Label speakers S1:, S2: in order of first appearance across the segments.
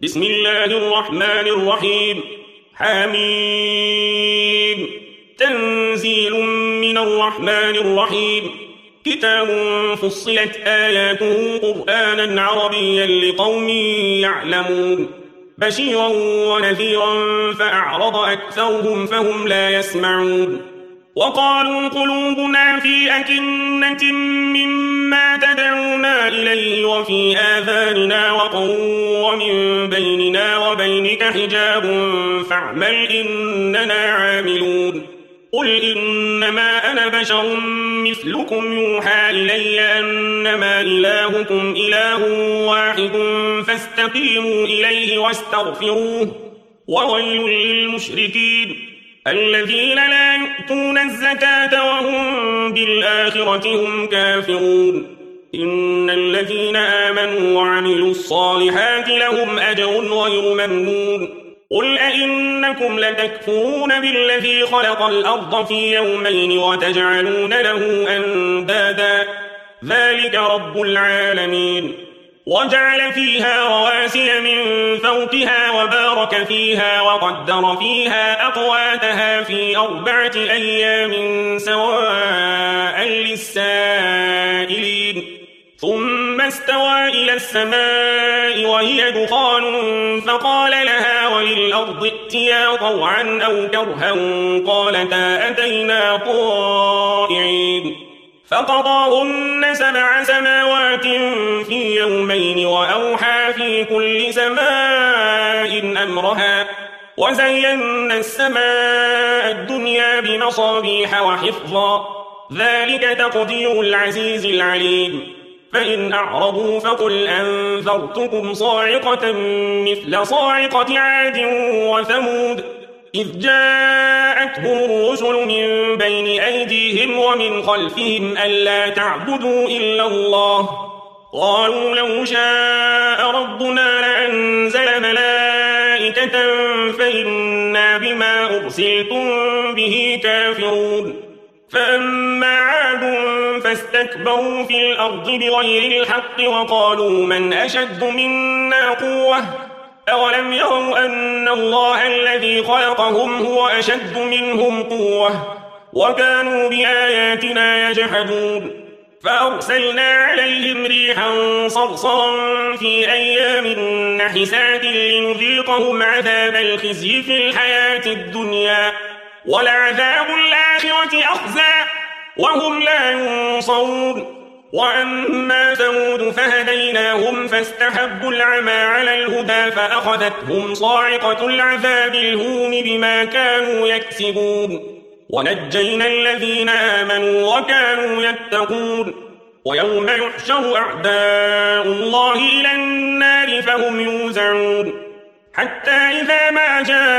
S1: بسم الله الرحمن الرحيم. حميم. تنزيل من الرحمن الرحيم. كتاب فصلت آياته قرآنا عربيا لقوم يعلمون. بشيرا ونذيرا فأعرض أكثرهم فهم لا يسمعون. وقالوا قلوبنا في أكنة مما تدعونا إليه وفي آذاننا وقر ومن بيننا وبينك حجاب فاعمل إننا عاملون. قل إنما أنا بشر مثلكم يوحى إلي أنما إلهكم إله واحد فاستقيموا إليه واستغفروه. وويل للمشركين الذين لا يؤتون الزكاة وهم بالآخرة هم كافرون. إن الذين آمنوا وعملوا الصالحات لهم أجر غير ممنون. قل أئنكم لتكفرون بالذي خلق الأرض في يومين وتجعلون له أندادا ذلك رب العالمين. وجعل فيها رواسي من فوقها وبارك فيها وقدر فيها أقواتها في 4 أيام سواء للسائلين. ثم استوى إلى السماء وهي دخان فقال لها وللأرض ائتيا طوعا أو كرها قالتا أتينا طائعين. فقضاهن 7 سماوات في يومين وأوحى في كل سماء أمرها وزينا السماء الدنيا بمصابيح وحفظا ذلك تقدير العزيز العليم. فإن أعرضوا فقل أنذرتكم صاعقة مثل صاعقة عاد وثمود إذ جاءتهم الرسل من بين أيديهم ومن خلفهم ألا تعبدوا إلا الله قالوا لو شاء ربنا لأنزل ملائكة فإنا بما أرسلتم به كافرون. فأما عاد فاستكبروا في الأرض بغير الحق وقالوا من أشد منا قوة أولم يروا أن الله الذي خلقهم هو أشد منهم قوة وكانوا بآياتنا يجحدون. فأرسلنا عليهم ريحا صرصرا في أيام نحسات لنذيقهم عذاب الخزي في الحياة الدنيا ولعذاب الآخرة أخزى وهم لا ينصرون. وأما ثمود فهديناهم فاستحبوا العمى على الهدى فأخذتهم صاعقة العذاب الهون بما كانوا يكسبون. ونجينا الذين آمنوا وكانوا يتقون. ويوم يحشر أعداء الله إلى النار فهم يوزعون حتى إذا ما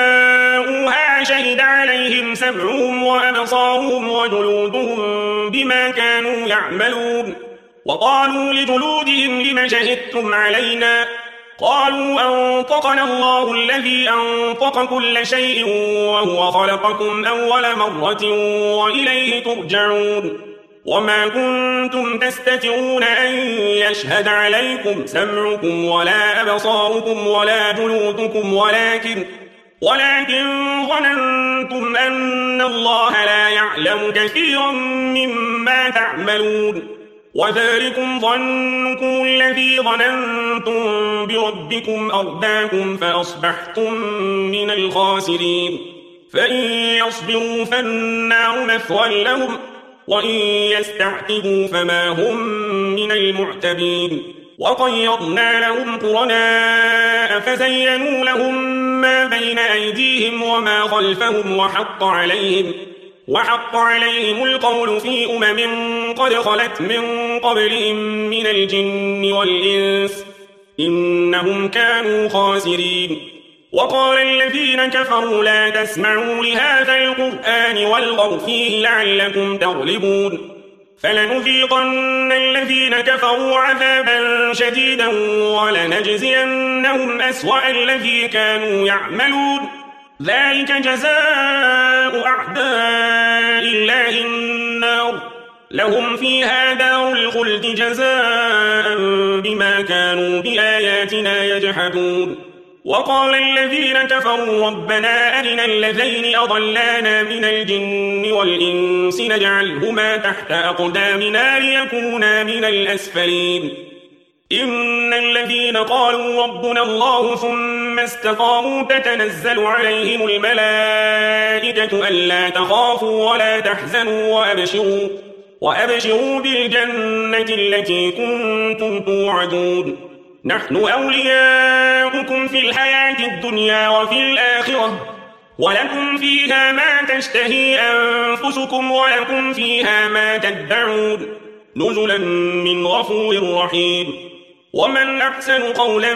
S1: جاءوها شهد عليهم سمعهم وأبصارهم وجلودهم بما كانوا يعملون. وقالوا لجلودهم لم شهدتم علينا قالوا أنطقنا الله الذي أنطق كل شيء وهو خلقكم أول مرة وإليه ترجعون. وما كنتم تستترون أن يشهد عليكم سمعكم ولا أبصاركم ولا جلودكم ولكن ظننتم أن الله لا يعلم كثيرا مما تعملون. وذلكم ظنكم الذي ظننتم بربكم أرداكم فأصبحتم من الخاسرين. فإن يصبروا فالنار مثوى لهم وإن يستعتبوا فما هم من المعتبين. وقيضنا لهم قرناء فزينوا لهم ما بين أيديهم وما خلفهم وحق عليهم القول في قد خلت من قبلهم من الجن والإنس إنهم كانوا خاسرين. وقال الذين كفروا لا تسمعوا لهذا القرآن والغوا فيه لعلكم تغلبون. فلنذيقن الذين كفروا عذابا شديدا ولنجزينهم أسوأ الذي كانوا يعملون. ذلك جزاء أعداء الله النار لهم فيها دار الخلد جزاء بما كانوا بآياتنا يجحدون. وقال الذين كفروا ربنا أرنا الذين أضلانا من الجن والإنس نجعلهما تحت أقدامنا ليكونا من الأسفلين إن الذين قالوا ربنا الله ثم استقاموا تتنزل عليهم الملائكة ألا تخافوا ولا تحزنوا وأبشروا بالجنة التي كنتم توعدون نحن أولياؤكم في الحياة الدنيا وفي الآخرة ولكم فيها ما تشتهي أنفسكم ولكم فيها ما تدعون نزلا من غفور رحيم ومن أحسن قولا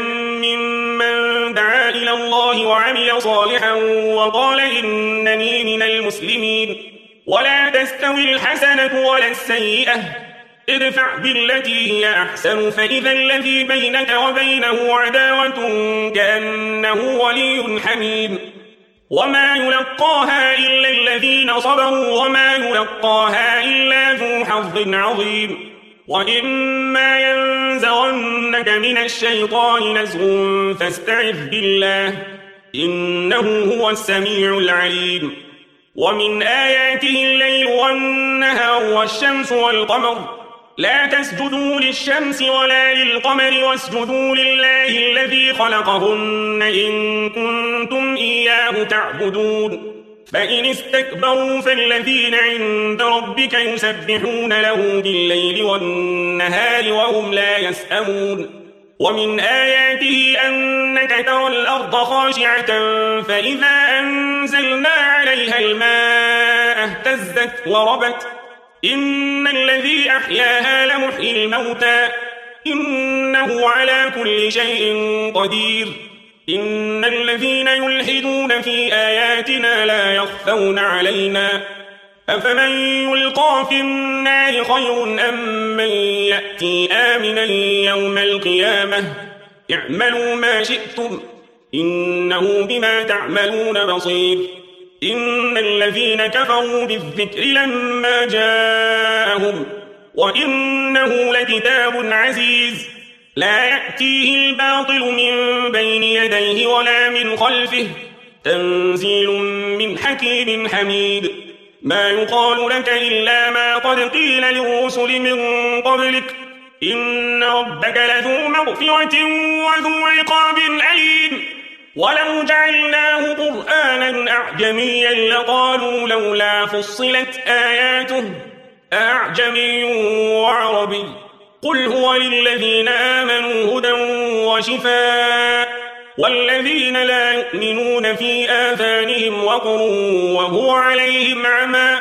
S1: ممن دعا إلى الله وعمل صالحا وقال إنني من المسلمين ولا تستوي الحسنة ولا السيئة ادفع بالتي هي أحسن فإذا الذي بينك وبينه عداوة كأنه ولي حميم وما يلقاها إلا الذين صبروا وما يلقاها إلا ذو حظ عظيم وإما ينزغنك من الشيطان نزغ فاستعذ بالله إنه هو السميع العليم ومن آياته الليل والنهار والشمس والقمر لا تسجدوا للشمس ولا للقمر واسجدوا لله الذي خلقهن إن كنتم إياه تعبدون فإن استكبروا فالذين عند ربك يسبحون له بالليل والنهار وهم لا يسأمون ومن آياته أنك ترى الأرض خاشعة فإذا أنزلنا عليها الماء اهتزت وربت إن الذي أحياها لمحيي الموتى إنه على كل شيء قدير إن الذين يلحدون في آياتنا لا يخفون علينا أفمن يلقى في النار خير أم من يأتي آمنا يوم القيامة اعملوا ما شئتم إنه بما تعملون بصير إن الذين كفروا بالذكر لما جاءهم وإنه لكتاب عزيز لا يأتيه الباطل من بين يديه ولا من خلفه تنزيل من حكيم حميد ما يقال لك إلا ما قد قيل للرسل من قبلك إن ربك لذو مغفرة وذو عقاب أليم ولو جعلناه قرآنا أعجميا لقالوا لولا فصلت آياته أعجمي وعربي قل هو للذين آمنوا هدى وشفاء والذين لا يؤمنون في آذانهم وقر وهو عليهم عمى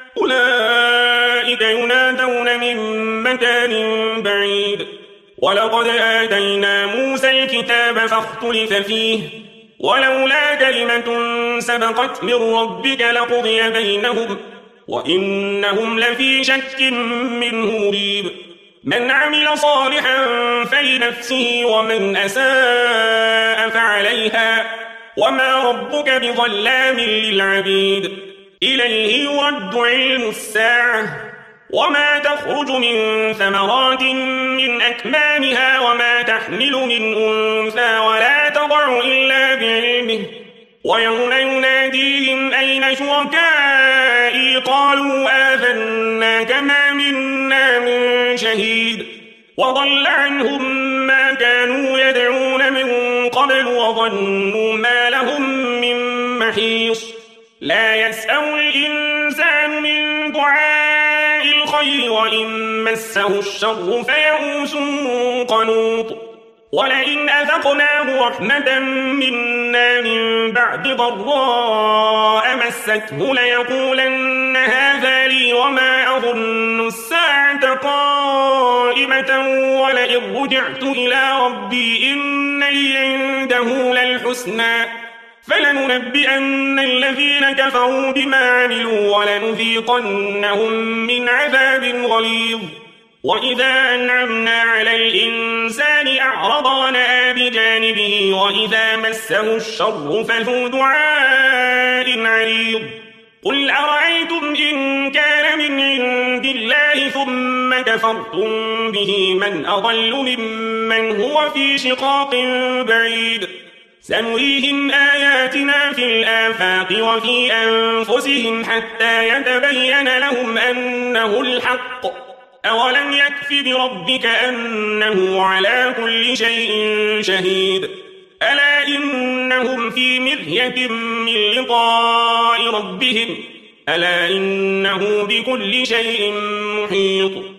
S1: أولئك ينادون من مكان بعيد ولقد آتينا موسى الكتاب فاختلف فيه ولولا كلمة سبقت من ربك لقضي بينهم وإنهم لفي شك منه مريب من عمل صالحا فلنفسه ومن أساء فعليها وما ربك بظلام للعبيد إليه يرد علم الساعة وما تخرج من ثمرات من أكمامها وما تحمل من أنثى ولا تضع إلا بعلمه ويوم يناديهم أين شركائي قالوا آذنا كما منا من شهيد وضل عنهم ما كانوا يدعون من قبل وظنوا ما لهم من محيص لا يسأم الإنسان من دعاء الخير وإن مسه الشر فيئوس قنوط ولئن أذقناه رحمة منا من بعد ضراء مسته ليقولن هذا لي وما أظن الساعة قائمة ولئن رجعت إلى ربي إن لي عنده للحسنى فلننبئن الذين كفروا بما عملوا ولنذيقنهم من عذاب غليظ وإذا أنعمنا على الإنسان أعرض ونأى بجانبه وإذا مسه الشر فذو دعاء عريض قل أرأيتم إن كان من عند الله ثم كفرتم به من أضل ممن هو في شقاق بعيد سنريهم آياتنا في الآفاق وفي أنفسهم حتى يتبين لهم أنه الحق أولم يكف بربك أنه على كل شيء شهيد ألا إنهم في مرية من لقاء ربهم ألا إنه بكل شيء محيط